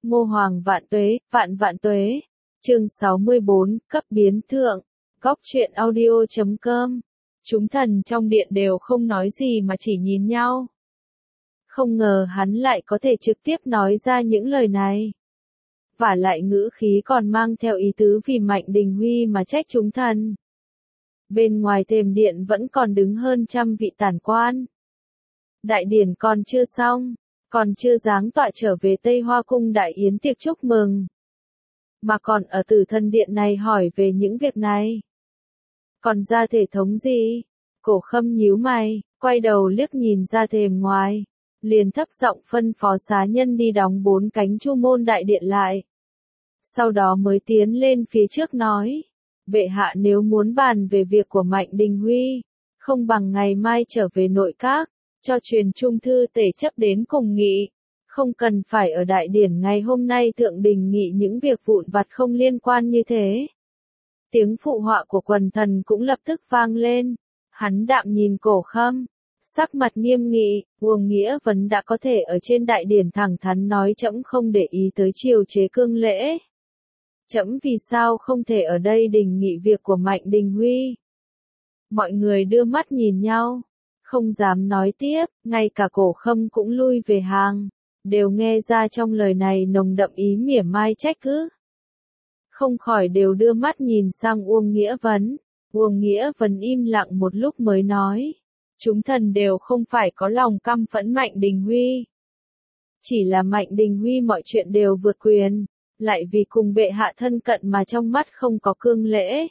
Ngô Hoàng vạn vạn tuế. Chương 64, cấp biến thượng. Góc truyện audio.com. Chúng thần trong điện đều không nói gì mà chỉ nhìn nhau. Không ngờ hắn lại có thể trực tiếp nói ra những lời này. Vả lại ngữ khí còn mang theo ý tứ vì Mạnh Đình Huy mà trách chúng thần. Bên ngoài thềm điện vẫn còn đứng hơn trăm vị tản quan. Đại điển còn chưa xong, còn chưa giáng tọa trở về Tây Hoa Cung đại yến tiệc chúc mừng. Mà còn ở Tử Thần Điện này hỏi về những việc này. Còn ra thể thống gì? Cổ Khâm nhíu mày, quay đầu liếc nhìn ra thềm ngoài. Liền thấp giọng phân phó xá nhân đi đóng 4 cánh chu môn đại điện lại. Sau đó mới tiến lên phía trước nói. Bệ hạ nếu muốn bàn về việc của Mạnh Đình Huy, không bằng ngày mai trở về nội các, cho truyền trung thư tể chấp đến cùng nghị. Không cần phải ở đại điển ngày hôm nay thượng đình nghị những việc vụn vặt không liên quan như thế. Tiếng phụ họa của quần thần cũng lập tức vang lên. Hắn đạm nhìn Cổ Khâm, sắc mặt nghiêm nghị. Uông Nghĩa Vấn đã có thể ở trên đại điển thẳng thắn nói trẫm không để ý tới triều chế cương lễ. Trẫm vì sao không thể ở đây đình nghị việc của Mạnh Đình Huy? Mọi người đưa mắt nhìn nhau, không dám nói tiếp, ngay cả Cổ Khâm cũng lui về hàng, đều nghe ra trong lời này nồng đậm ý mỉa mai trách cứ. Không khỏi đều đưa mắt nhìn sang Uông Nghĩa Vấn. Uông Nghĩa Vấn im lặng một lúc mới nói, chúng thần đều không phải có lòng căm phẫn Mạnh Đình Huy. Chỉ là Mạnh Đình Huy mọi chuyện đều vượt quyền, lại vì cùng bệ hạ thân cận mà trong mắt không có cương lễ.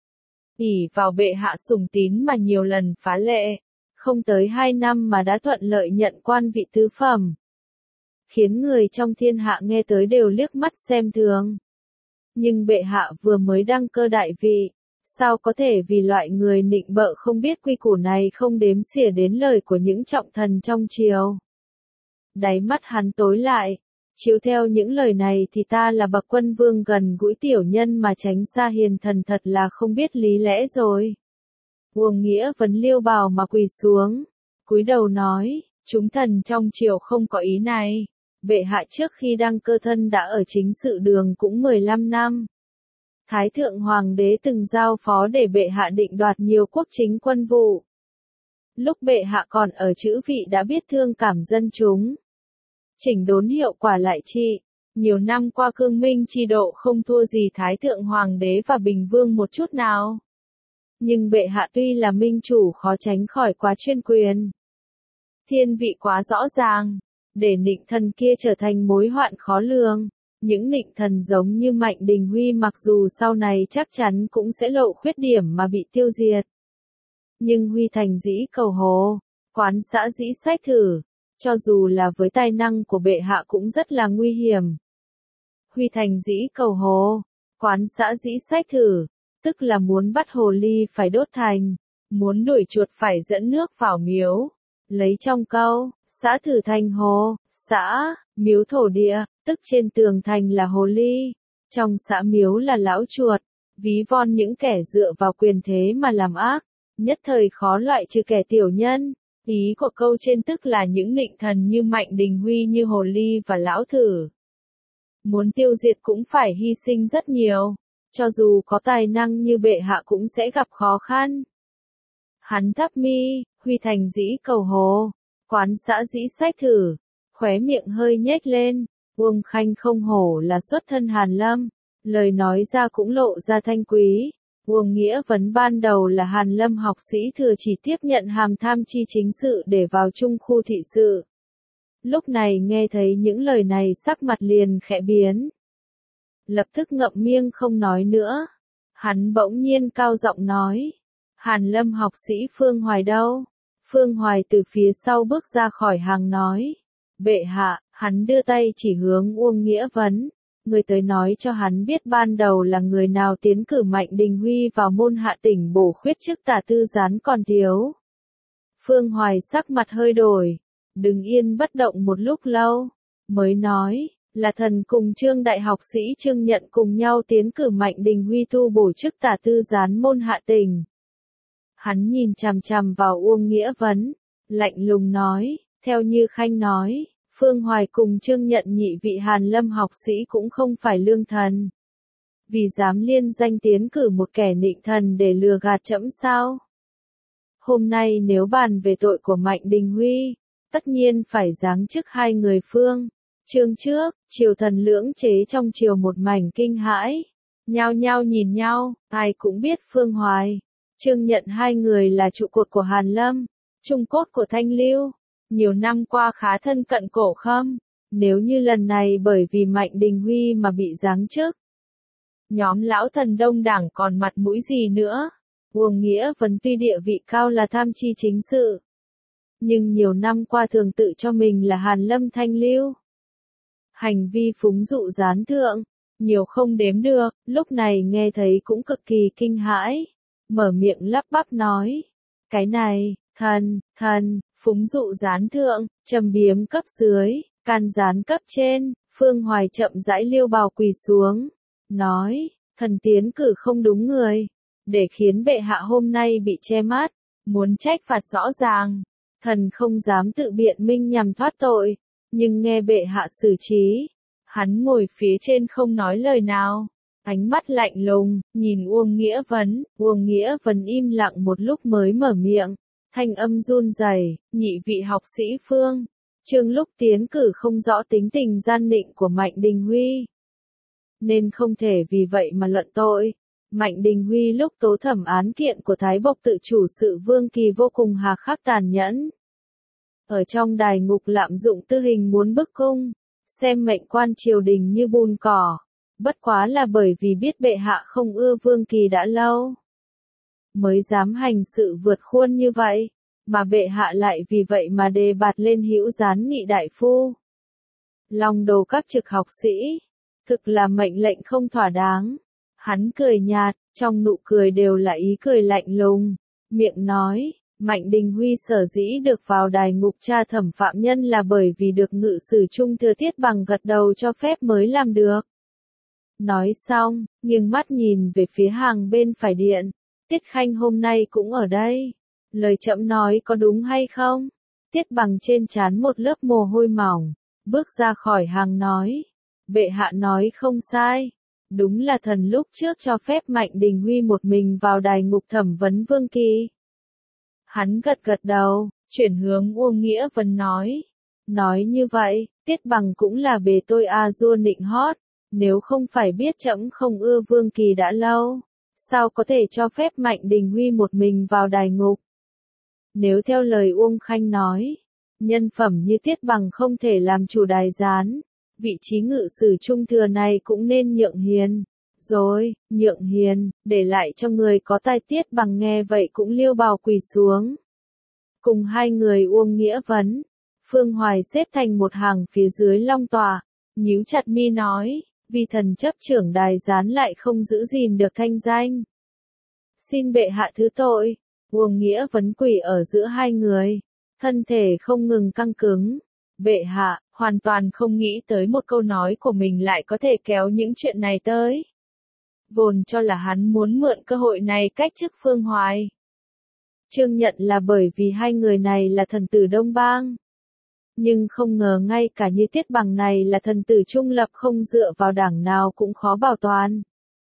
Ỷ vào bệ hạ sủng tín mà nhiều lần phá lệ, không tới 2 năm mà đã thuận lợi nhận quan vị tứ phẩm. Khiến người trong thiên hạ nghe tới đều liếc mắt xem thường. Nhưng bệ hạ vừa mới đăng cơ đại vị, sao có thể vì loại người nịnh bợ không biết quy củ này không đếm xỉa đến lời của những trọng thần trong triều. Đáy mắt hắn tối lại, chiếu theo những lời này thì ta là bậc quân vương gần gũi tiểu nhân mà tránh xa hiền thần thật là không biết lý lẽ rồi. Uông Nghĩa Vấn liêu bào mà quỳ xuống, cúi đầu nói, chúng thần trong triều không có ý này. Bệ hạ trước khi đăng cơ thân đã ở chính sự đường cũng 15 năm. Thái thượng hoàng đế từng giao phó để bệ hạ định đoạt nhiều quốc chính quân vụ. Lúc bệ hạ còn ở chữ vị đã biết thương cảm dân chúng. Chỉnh đốn hiệu quả lại trị. Nhiều năm qua cương minh chi độ không thua gì Thái thượng hoàng đế và Bình Vương một chút nào. Nhưng bệ hạ tuy là minh chủ khó tránh khỏi quá chuyên quyền. Thiên vị quá rõ ràng. Để nịnh thần kia trở thành mối hoạn khó lường. Những nịnh thần giống như Mạnh Đình Huy mặc dù sau này chắc chắn cũng sẽ lộ khuyết điểm mà bị tiêu diệt. Nhưng Huy thành dĩ cầu hồ, quán xã dĩ sách thử, cho dù là với tài năng của bệ hạ cũng rất là nguy hiểm. Huy thành dĩ cầu hồ, quán xã dĩ sách thử, tức là muốn bắt hồ ly phải đốt thành, muốn đuổi chuột phải dẫn nước vào miếu. Lấy trong câu, xã thử thành hồ, xã, miếu thổ địa, tức trên tường thành là hồ ly, trong xã miếu là lão chuột, ví von những kẻ dựa vào quyền thế mà làm ác, nhất thời khó loại trừ kẻ tiểu nhân. Ý của câu trên tức là những nịnh thần như Mạnh Đình Huy như hồ ly và lão thử. Muốn tiêu diệt cũng phải hy sinh rất nhiều, cho dù có tài năng như bệ hạ cũng sẽ gặp khó khăn. Hắn thấp mi, Huy thành dĩ cầu hồ, quán xã dĩ sách thử, khóe miệng hơi nhếch lên. Uông Khanh không hổ là xuất thân Hàn Lâm, lời nói ra cũng lộ ra thanh quý. Uông Nghĩa Vấn ban đầu là Hàn Lâm học sĩ thừa chỉ tiếp nhận hàm tham chi chính sự để vào trung khu thị sự. Lúc này nghe thấy những lời này sắc mặt liền khẽ biến. Lập tức ngậm miệng không nói nữa. Hắn bỗng nhiên cao giọng nói. Hàn Lâm học sĩ Phương Hoài đâu? Phương Hoài từ phía sau bước ra khỏi hàng nói. Bệ hạ, hắn đưa tay chỉ hướng Uông Nghĩa Vấn. Người tới nói cho hắn biết ban đầu là người nào tiến cử Mạnh Đình Huy vào môn hạ tỉnh bổ khuyết chức tả tư gián còn thiếu. Phương Hoài sắc mặt hơi đổi, đứng yên bất động một lúc lâu, mới nói, là thần cùng Trương đại học sĩ Trương Nhận cùng nhau tiến cử Mạnh Đình Huy tu bổ chức tả tư gián môn hạ tỉnh. Hắn nhìn chằm chằm vào Uông Nghĩa Vấn, lạnh lùng nói, theo như Khanh nói, Phương Hoài cùng Trương Nhận nhị vị Hàn Lâm học sĩ cũng không phải lương thần. Vì dám liên danh tiến cử một kẻ nịnh thần để lừa gạt trẫm sao? Hôm nay nếu bàn về tội của Mạnh Đình Huy, tất nhiên phải giáng chức hai người Phương, Trương trước, triều thần lưỡng chế trong triều một mảnh kinh hãi. Nhao nhao nhìn nhau, ai cũng biết Phương Hoài, Trương Nhận hai người là trụ cột của Hàn Lâm, trung cốt của Thanh Lưu, nhiều năm qua khá thân cận Cổ Khâm. Nếu như lần này bởi vì Mạnh Đình Huy mà bị giáng chức, nhóm lão thần Đông Đảng còn mặt mũi gì nữa? Uông Nghĩa Vấn tuy địa vị cao là tham tri chính sự, nhưng nhiều năm qua thường tự cho mình là Hàn Lâm Thanh Lưu. Hành vi phúng dụ gián thượng, nhiều không đếm được, lúc này nghe thấy cũng cực kỳ kinh hãi. Mở miệng lắp bắp nói, cái này, thần, phúng dụ gián thượng, trầm biếm cấp dưới, can gián cấp trên. Phương Hoài chậm rãi liêu bào quỳ xuống, nói, thần tiến cử không đúng người, để khiến bệ hạ hôm nay bị che mắt, muốn trách phạt rõ ràng. Thần không dám tự biện minh nhằm thoát tội, nhưng nghe bệ hạ xử trí. Hắn ngồi phía trên không nói lời nào, ánh mắt lạnh lùng, nhìn Uông Nghĩa Vấn im lặng một lúc mới mở miệng, thanh âm run rẩy, nhị vị học sĩ Phương, Trương lúc tiến cử không rõ tính tình gian nịnh của Mạnh Đình Huy, nên không thể vì vậy mà luận tội. Mạnh Đình Huy lúc tố thẩm án kiện của Thái Bộc tự chủ sự Vương Kỳ vô cùng hà khắc tàn nhẫn. Ở trong đài ngục lạm dụng tư hình muốn bức cung, xem mệnh quan triều đình như bùn cỏ, bất quá là bởi vì biết bệ hạ không ưa Vương Kỳ đã lâu, mới dám hành sự vượt khuôn như vậy, mà bệ hạ lại vì vậy mà đề bạt lên hữu gián nghị đại phu. Long đồ các trực học sĩ, thực là mệnh lệnh không thỏa đáng. Hắn cười nhạt, trong nụ cười đều là ý cười lạnh lùng, miệng nói, Mạnh Đình Huy sở dĩ được vào đài ngục tra thẩm phạm nhân là bởi vì được ngự sử trung thừa Tiết Bằng gật đầu cho phép mới làm được. Nói xong, nghiêng mắt nhìn về phía hàng bên phải điện, Tiết Khanh hôm nay cũng ở đây. Lời trẫm nói có đúng hay không? Tiết Bằng trên trán một lớp mồ hôi mỏng, bước ra khỏi hàng nói, bệ hạ nói không sai. Đúng là thần lúc trước cho phép Mạnh Đình Huy một mình vào đài ngục thẩm vấn Vương Kỳ. Hắn gật gật đầu, chuyển hướng Uông Nghĩa Vấn nói. Nói như vậy, Tiết Bằng cũng là bề tôi A-dua nịnh hót, nếu không phải biết trẫm không ưa Vương Kỳ đã lâu, sao có thể cho phép Mạnh Đình Huy một mình vào đài ngục? Nếu theo lời Uông Khanh nói, nhân phẩm như Tiết Bằng không thể làm chủ đài gián, vị trí ngự sử trung thừa này cũng nên nhượng hiền. Rồi, nhượng hiền, để lại cho người có tai. Tiết Bằng nghe vậy cũng liêu bào quỳ xuống. Cùng hai người Uông Nghĩa Vấn, Phương Hoài xếp thành một hàng phía dưới long tòa, nhíu chặt mi nói, vì thần chấp trưởng đài gián lại không giữ gìn được thanh danh. Xin bệ hạ thứ tội. Uông Nghĩa Vấn quỳ ở giữa hai người, thân thể không ngừng căng cứng. Bệ hạ, hoàn toàn không nghĩ tới một câu nói của mình lại có thể kéo những chuyện này tới. Vốn cho là hắn muốn mượn cơ hội này cách chức Phương Hoài. Trương Nhận là bởi vì hai người này là thần tử Đông Bang. Nhưng không ngờ ngay cả như Tiết Bằng này là thần tử trung lập không dựa vào đảng nào cũng khó bảo toàn.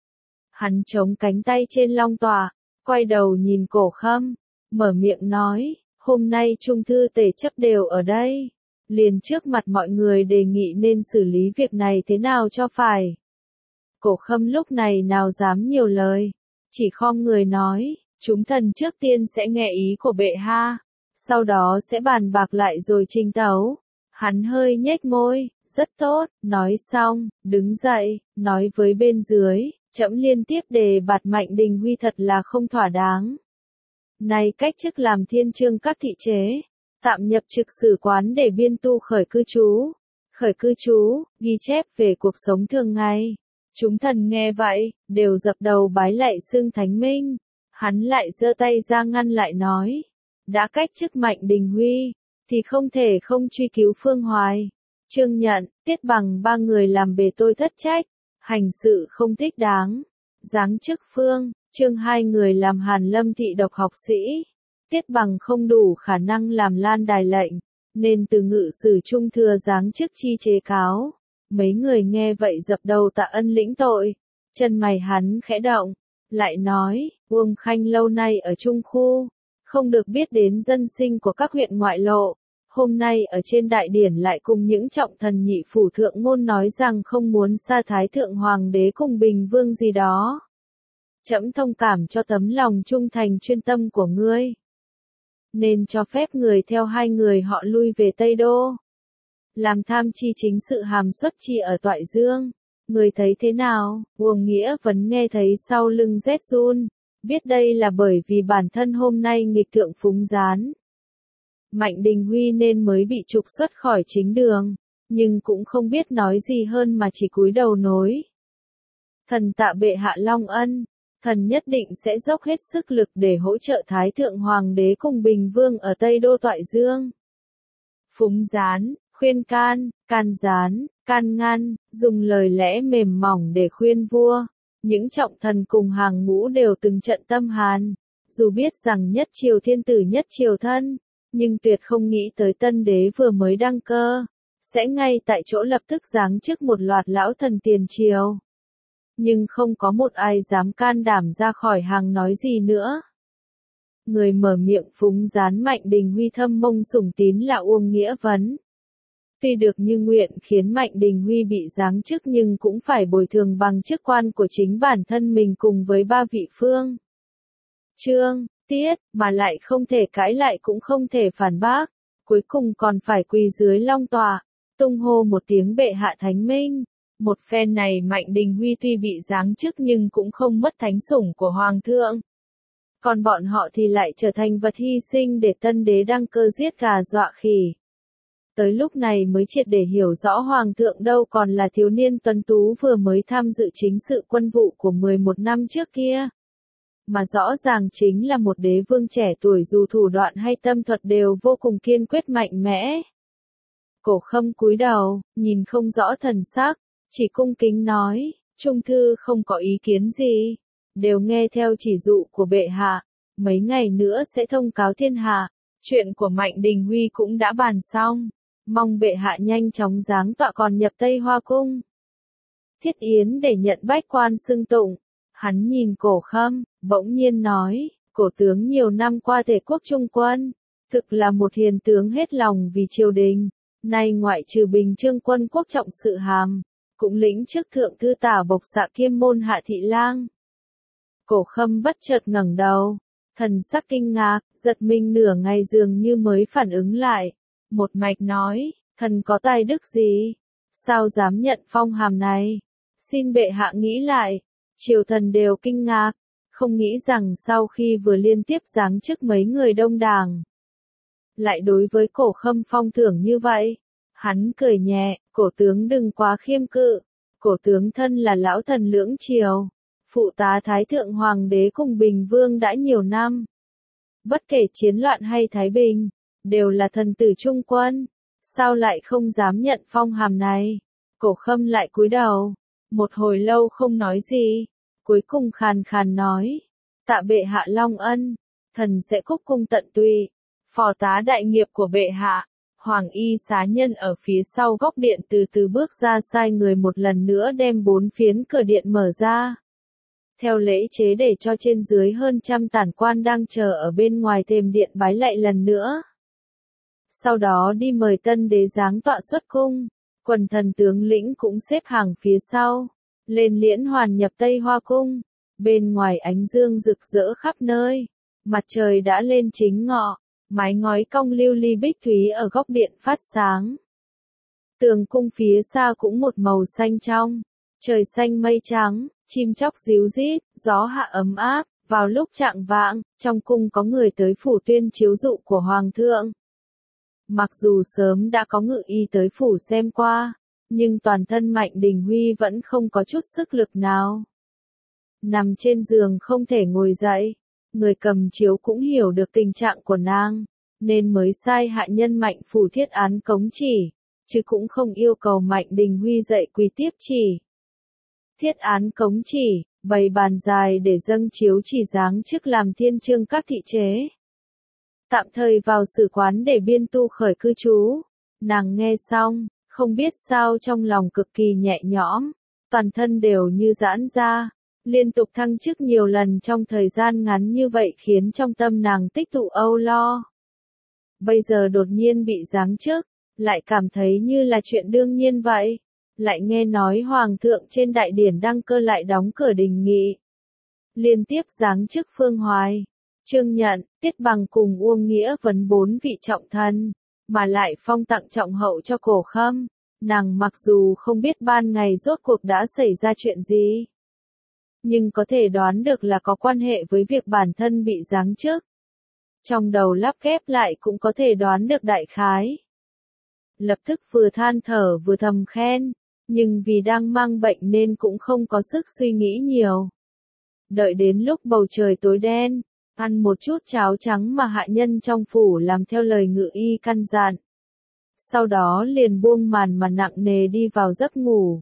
Hắn chống cánh tay trên long tòa, quay đầu nhìn Cổ Khâm, mở miệng nói, hôm nay trung thư tể chấp đều ở đây. Liền trước mặt mọi người đề nghị nên xử lý việc này thế nào cho phải. Cổ Khâm lúc này nào dám nhiều lời, chỉ khom người nói, chúng thần trước tiên sẽ nghe ý của bệ hạ, sau đó sẽ bàn bạc lại rồi trình tấu. Hắn hơi nhếch môi, rất tốt, nói xong, đứng dậy, nói với bên dưới, trẫm liên tiếp đề bạt Mạnh Đình Huy thật là không thỏa đáng. Nay cách chức làm thiên chương các thị chế, tạm nhập trực sử quán để biên tu khởi cư trú. Khởi cư trú, ghi chép về cuộc sống thường ngày. Chúng thần nghe vậy, đều dập đầu bái lạy xưng thánh minh. Hắn lại giơ tay ra ngăn lại nói, đã cách chức Mạnh Đình Huy, thì không thể không truy cứu Phương Hoài. Trương Nhận, Tiết Bằng ba người làm bề tôi thất trách, hành sự không thích đáng. Giáng chức Phương, Trương hai người làm Hàn Lâm thị độc học sĩ. Tiết Bằng không đủ khả năng làm lan đài lệnh, nên từ ngự sử trung thừa giáng chức chi chế cáo. Mấy người nghe vậy dập đầu tạ ân lĩnh tội. Chân mày hắn khẽ động, lại nói, Uông Khanh lâu nay ở Trung Khu, không được biết đến dân sinh của các huyện ngoại lộ. Hôm nay ở trên đại điển lại cùng những trọng thần nhị phủ thượng ngôn nói rằng không muốn sa thái thượng hoàng đế cùng bình vương gì đó. Trẫm thông cảm cho tấm lòng trung thành chuyên tâm của ngươi, nên cho phép người theo hai người họ lui về Tây Đô, làm tham chi chính sự hàm xuất chi ở Toại Dương. Người thấy thế nào? Uông Nghĩa Vấn nghe thấy sau lưng rét run, biết đây là bởi vì bản thân hôm nay nghịch thượng phúng gián Mạnh Đình Huy nên mới bị trục xuất khỏi chính đường, nhưng cũng không biết nói gì hơn mà chỉ cúi đầu nối. Thần tạ bệ hạ long ân, thần nhất định sẽ dốc hết sức lực để hỗ trợ Thái Thượng Hoàng đế cùng Bình Vương ở Tây Đô Toại Dương. Phúng gián, khuyên can gián, can ngăn, dùng lời lẽ mềm mỏng để khuyên vua. Những trọng thần cùng hàng ngũ đều từng trận tâm hàn, dù biết rằng nhất triều thiên tử nhất triều thân, nhưng tuyệt không nghĩ tới tân đế vừa mới đăng cơ, sẽ ngay tại chỗ lập tức giáng chức một loạt lão thần tiền triều. Nhưng không có một ai dám can đảm ra khỏi hàng nói gì nữa. Người mở miệng phúng gián Mạnh Đình Huy thâm mông sủng tín là Uông Nghĩa Vấn. Tuy được như nguyện khiến Mạnh Đình Huy bị giáng chức nhưng cũng phải bồi thường bằng chức quan của chính bản thân mình cùng với ba vị phương. Trương, Tiết, mà lại không thể cãi lại cũng không thể phản bác, cuối cùng còn phải quỳ dưới long tọa, tung hô một tiếng bệ hạ thánh minh. Một phen này Mạnh Đình Huy tuy bị giáng chức nhưng cũng không mất thánh sủng của Hoàng thượng. Còn bọn họ thì lại trở thành vật hy sinh để tân đế đăng cơ giết gà dọa khỉ. Tới lúc này mới triệt để hiểu rõ Hoàng thượng đâu còn là thiếu niên tuấn tú vừa mới tham dự chính sự quân vụ của 11 năm trước kia. Mà rõ ràng chính là một đế vương trẻ tuổi dù thủ đoạn hay tâm thuật đều vô cùng kiên quyết mạnh mẽ. Cổ Khâm cúi đầu, nhìn không rõ thần sắc, chỉ cung kính nói, Trung thư không có ý kiến gì, đều nghe theo chỉ dụ của bệ hạ, mấy ngày nữa sẽ thông cáo thiên hạ, chuyện của Mạnh Đình Huy cũng đã bàn xong, mong bệ hạ nhanh chóng giáng tọa còn nhập Tây Hoa Cung. Thiết Yến để nhận bách quan xưng tụng, hắn nhìn Cổ Khâm, bỗng nhiên nói, cổ tướng nhiều năm qua thể quốc trung quân, thực là một hiền tướng hết lòng vì triều đình, nay ngoại trừ Bình Chương quân quốc trọng sự hàm, cũng lĩnh chức thượng thư tả bộc xạ kiêm môn hạ thị lang. Cổ Khâm bất chợt ngẩng đầu, thần sắc kinh ngạc, giật mình nửa ngày dường như mới phản ứng lại, một mạch nói, thần có tài đức gì, sao dám nhận phong hàm này, xin bệ hạ nghĩ lại. Triều thần đều kinh ngạc, không nghĩ rằng sau khi vừa liên tiếp giáng chức mấy người đông đảng, lại đối với Cổ Khâm phong thưởng như vậy. Hắn cười nhẹ, cổ tướng đừng quá khiêm cự, cổ tướng thân là lão thần lưỡng triều, phụ tá Thái Thượng Hoàng đế cùng Bình Vương đã nhiều năm. Bất kể chiến loạn hay Thái Bình, đều là thần tử trung quân, sao lại không dám nhận phong hàm này? Cổ Khâm lại cúi đầu, một hồi lâu không nói gì, cuối cùng khàn khàn nói, tạ bệ hạ long ân, thần sẽ cúc cung tận tụy, phò tá đại nghiệp của bệ hạ. Hoàng y xá nhân ở phía sau góc điện từ từ bước ra sai người một lần nữa đem 4 phiến cửa điện mở ra. Theo lễ chế để cho trên dưới hơn trăm tản quan đang chờ ở bên ngoài thềm điện bái lạy lần nữa. Sau đó đi mời tân đế giáng tọa xuất cung, quần thần tướng lĩnh cũng xếp hàng phía sau, lên liễn hoàn nhập Tây Hoa Cung. Bên ngoài ánh dương rực rỡ khắp nơi, mặt trời đã lên chính ngọ. Mái ngói cong lưu ly bích thúy ở góc điện phát sáng. Tường cung phía xa cũng một màu xanh trong, trời xanh mây trắng, chim chóc ríu rít, gió hạ ấm áp. Vào lúc chạng vạng, trong cung có người tới phủ tuyên chiếu dụ của Hoàng thượng. Mặc dù sớm đã có ngự y tới phủ xem qua, nhưng toàn thân Mạnh Đình Huy vẫn không có chút sức lực nào. Nằm trên giường không thể ngồi dậy. Người cầm chiếu cũng hiểu được tình trạng của nàng, nên mới sai hạ nhân Mạnh phủ thiết án cống chỉ, chứ cũng không yêu cầu Mạnh Đình Huy dậy quỳ tiếp chỉ. Thiết án cống chỉ, bày bàn dài để dâng chiếu chỉ giáng chức làm thiên chương các thị chế. tạm thời vào sử quán để biên tu khởi cư trú. Nàng nghe xong, không biết sao trong lòng cực kỳ nhẹ nhõm, toàn thân đều như giãn ra, liên tục thăng chức nhiều lần trong thời gian ngắn như vậy khiến trong tâm nàng tích tụ âu lo. Bây giờ đột nhiên bị giáng chức, lại cảm thấy như là chuyện đương nhiên vậy. Lại nghe nói Hoàng thượng trên đại điển đăng cơ lại đóng cửa đình nghị. Liên tiếp giáng chức Phương Hoài, Trương Nhận, Tiết Bằng cùng Uông Nghĩa vấn 4 vị trọng thân, mà lại phong tặng trọng hậu cho Cổ Khâm. Nàng mặc dù không biết ban ngày rốt cuộc đã xảy ra chuyện gì, nhưng có thể đoán được là có quan hệ với việc bản thân bị giáng chức. Trong đầu lắp ghép lại cũng có thể đoán được đại khái. Lập tức vừa than thở vừa thầm khen, nhưng vì đang mang bệnh nên cũng không có sức suy nghĩ nhiều. Đợi đến lúc bầu trời tối đen, ăn một chút cháo trắng mà hạ nhân trong phủ làm theo lời ngự y căn dặn. Sau đó liền buông màn mà nặng nề đi vào giấc ngủ.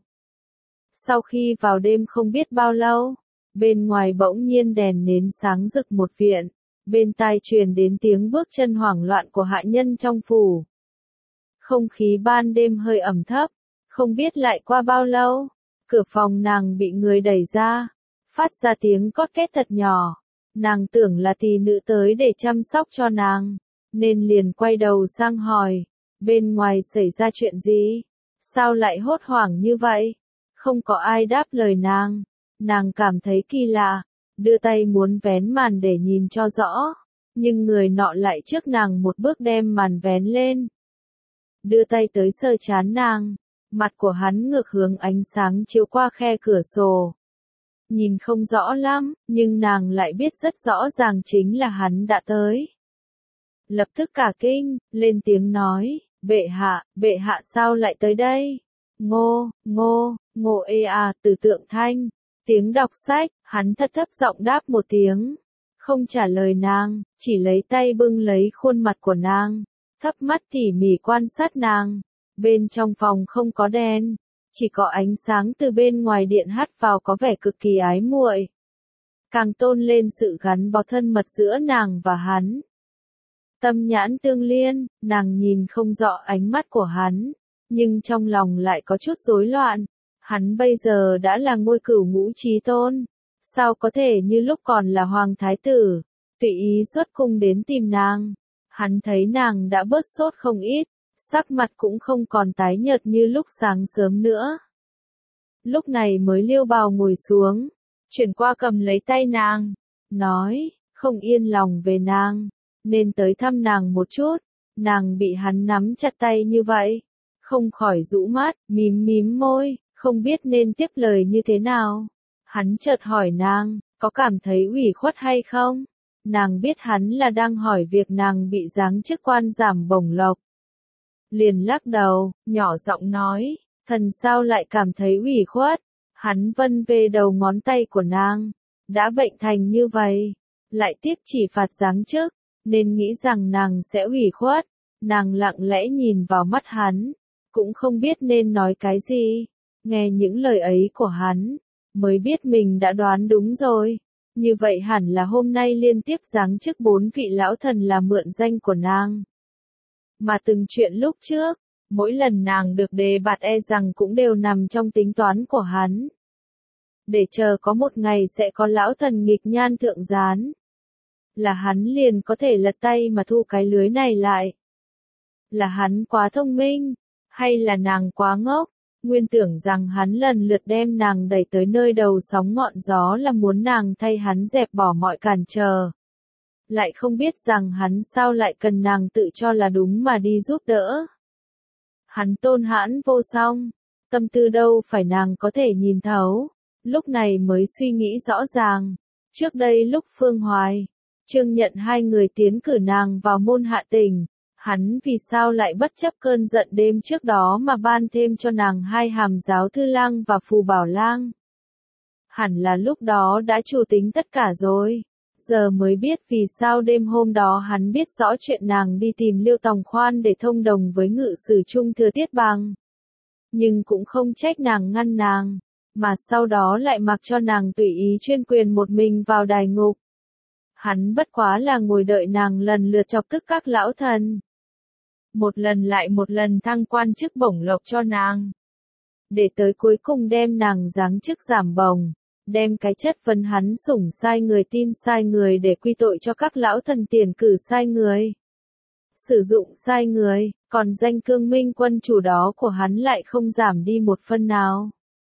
Sau khi vào đêm không biết bao lâu, bên ngoài bỗng nhiên đèn nến sáng rực một viện, bên tai truyền đến tiếng bước chân hoảng loạn của hạ nhân trong phủ. Không khí ban đêm hơi ẩm thấp, không biết lại qua bao lâu, cửa phòng nàng bị người đẩy ra, phát ra tiếng cót két thật nhỏ. Nàng tưởng là tỷ nữ tới để chăm sóc cho nàng, nên liền quay đầu sang hỏi, bên ngoài xảy ra chuyện gì? Sao lại hốt hoảng như vậy? Không có ai đáp lời nàng cảm thấy kỳ lạ, đưa tay muốn vén màn để nhìn cho rõ, nhưng người nọ lại trước nàng một bước đem màn vén lên. Đưa tay tới sờ trán nàng, mặt của hắn ngược hướng ánh sáng chiếu qua khe cửa sổ. Nhìn không rõ lắm, nhưng nàng lại biết rất rõ ràng chính là hắn đã tới. Lập tức cả kinh, lên tiếng nói, bệ hạ sao lại tới đây? Ngô ê à, từ Tượng Thanh. Tiếng đọc sách, hắn thấp thấp giọng đáp một tiếng. Không trả lời nàng, chỉ lấy tay bưng lấy khuôn mặt của nàng. Thấp mắt tỉ mỉ quan sát nàng. Bên trong phòng không có đèn, chỉ có ánh sáng từ bên ngoài điện hắt vào có vẻ cực kỳ ái muội. Càng tôn lên sự gắn bó thân mật giữa nàng và hắn. Tâm nhãn tương liên, nàng nhìn không rõ ánh mắt của hắn, nhưng trong lòng lại có chút rối loạn. Hắn bây giờ đã là ngôi cửu ngũ chí tôn, sao có thể như lúc còn là hoàng thái tử, tùy ý xuất cung đến tìm nàng. Hắn thấy nàng đã bớt sốt không ít, sắc mặt cũng không còn tái nhợt như lúc sáng sớm nữa. Lúc này mới liêu bào ngồi xuống, chuyển qua cầm lấy tay nàng, nói, không yên lòng về nàng, nên tới thăm nàng một chút. Nàng bị hắn nắm chặt tay như vậy, không khỏi rũ mắt, mím môi, không biết nên tiếp lời như thế nào. Hắn chợt hỏi nàng, có cảm thấy ủy khuất hay không? Nàng biết hắn là đang hỏi việc nàng bị giáng chức quan giảm bổng lộc. Liền lắc đầu, nhỏ giọng nói, thần sao lại cảm thấy ủy khuất? Hắn vân về đầu ngón tay của nàng, đã bệnh thành như vậy, lại tiếp chỉ phạt giáng chức, nên nghĩ rằng nàng sẽ ủy khuất. Nàng lặng lẽ nhìn vào mắt hắn, cũng không biết nên nói cái gì. Nghe những lời ấy của hắn, mới biết mình đã đoán đúng rồi. Như vậy hẳn là hôm nay liên tiếp giáng chức 4 vị lão thần là mượn danh của nàng. Mà từng chuyện lúc trước, mỗi lần nàng được đề bạt e rằng cũng đều nằm trong tính toán của hắn. Để chờ có một ngày sẽ có lão thần nghịch nhan thượng gián, là hắn liền có thể lật tay mà thu cái lưới này lại. Là hắn quá thông minh, hay là nàng quá ngốc? Nguyên tưởng rằng hắn lần lượt đem nàng đẩy tới nơi đầu sóng ngọn gió là muốn nàng thay hắn dẹp bỏ mọi cản trở. Lại không biết rằng hắn sao lại cần nàng tự cho là đúng mà đi giúp đỡ. Hắn tôn hãn vô song, tâm tư đâu phải nàng có thể nhìn thấu. Lúc này mới suy nghĩ rõ ràng. Trước đây lúc Phương Hoài, Trương Nhận hai người tiến cử nàng vào môn hạ tỉnh. Hắn vì sao lại bất chấp cơn giận đêm trước đó mà ban thêm cho nàng 2 hàm giáo thư lang và phù bảo lang. Hẳn là lúc đó đã chủ tính tất cả rồi. Giờ mới biết vì sao đêm hôm đó hắn biết rõ chuyện nàng đi tìm Liêu Tòng Khoan để thông đồng với ngự sử trung thừa Tiết Bằng. Nhưng cũng không trách nàng ngăn nàng, mà sau đó lại mặc cho nàng tùy ý chuyên quyền một mình vào đài ngục. Hắn bất quá là ngồi đợi nàng lần lượt chọc tức các lão thần. Một lần lại một lần thăng quan chức bổng lộc cho nàng. Để tới cuối cùng đem nàng giáng chức giảm bổng, đem cái chất vấn hắn sủng sai người tin sai người để quy tội cho các lão thần tiền cử sai người. Sử dụng sai người, còn danh cương minh quân chủ đó của hắn lại không giảm đi một phân nào.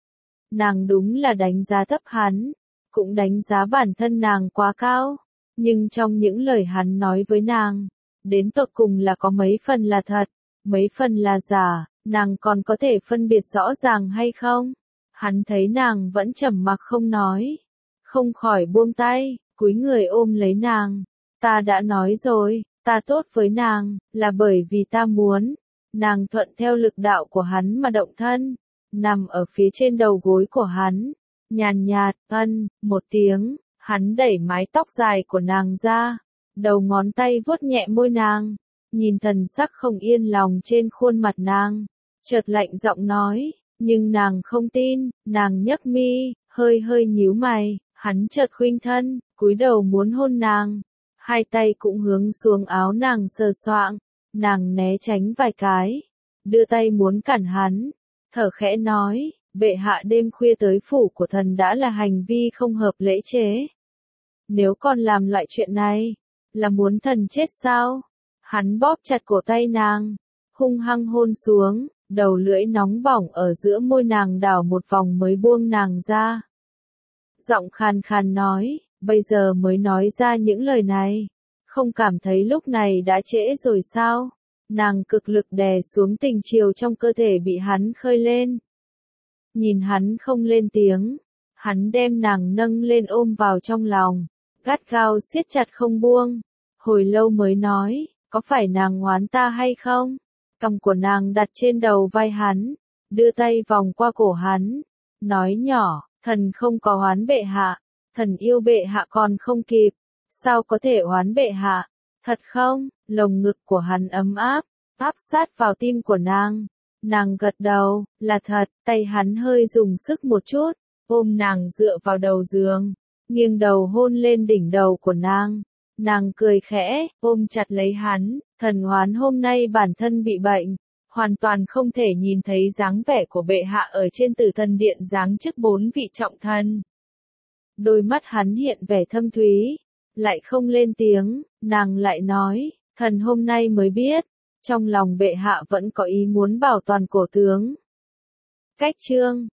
Nàng đúng là đánh giá thấp hắn, cũng đánh giá bản thân nàng quá cao, nhưng trong những lời hắn nói với nàng, đến tột cùng là có mấy phần là thật, mấy phần là giả, nàng còn có thể phân biệt rõ ràng hay không? Hắn thấy nàng vẫn trầm mặc không nói, không khỏi buông tay, cúi người ôm lấy nàng. Ta đã nói rồi, ta tốt với nàng, là bởi vì ta muốn. Nàng thuận theo lực đạo của hắn mà động thân, nằm ở phía trên đầu gối của hắn, nhàn nhạt, một tiếng, hắn đẩy mái tóc dài của nàng ra, đầu ngón tay vuốt nhẹ môi nàng, nhìn thần sắc không yên lòng trên khuôn mặt nàng, chợt lạnh giọng nói, nhưng nàng không tin, nàng nhấc mi, hơi hơi nhíu mày, hắn chợt khuynh thân, cúi đầu muốn hôn nàng, hai tay cũng hướng xuống áo nàng sờ soạng, nàng né tránh vài cái, đưa tay muốn cản hắn, thở khẽ nói, bệ hạ đêm khuya tới phủ của thần đã là hành vi không hợp lễ chế. Nếu còn làm loại chuyện này, là muốn thần chết sao? Hắn bóp chặt cổ tay nàng, hung hăng hôn xuống, đầu lưỡi nóng bỏng ở giữa môi nàng đảo một vòng mới buông nàng ra. Giọng khàn khàn nói, bây giờ mới nói ra những lời này, không cảm thấy lúc này đã trễ rồi sao? Nàng cực lực đè xuống tình chiều trong cơ thể bị hắn khơi lên. Nhìn hắn không lên tiếng, hắn đem nàng nâng lên ôm vào trong lòng, gắt gao siết chặt không buông. Hồi lâu mới nói, có phải nàng oán ta hay không? Cằm của nàng đặt trên đầu vai hắn, đưa tay vòng qua cổ hắn, nói nhỏ, thần không có oán bệ hạ, thần yêu bệ hạ còn không kịp, sao có thể oán bệ hạ? Thật không? Lồng ngực của hắn ấm áp, áp sát vào tim của nàng. Nàng gật đầu, là thật, tay hắn hơi dùng sức một chút, ôm nàng dựa vào đầu giường, nghiêng đầu hôn lên đỉnh đầu của nàng. Nàng cười khẽ, ôm chặt lấy hắn, thần oán hôm nay bản thân bị bệnh, hoàn toàn không thể nhìn thấy dáng vẻ của bệ hạ ở trên Tử Thần Điện giáng chức 4 vị trọng thần. Đôi mắt hắn hiện vẻ thâm thúy, lại không lên tiếng, nàng lại nói, thần hôm nay mới biết, trong lòng bệ hạ vẫn có ý muốn bảo toàn cổ tướng. Cách chương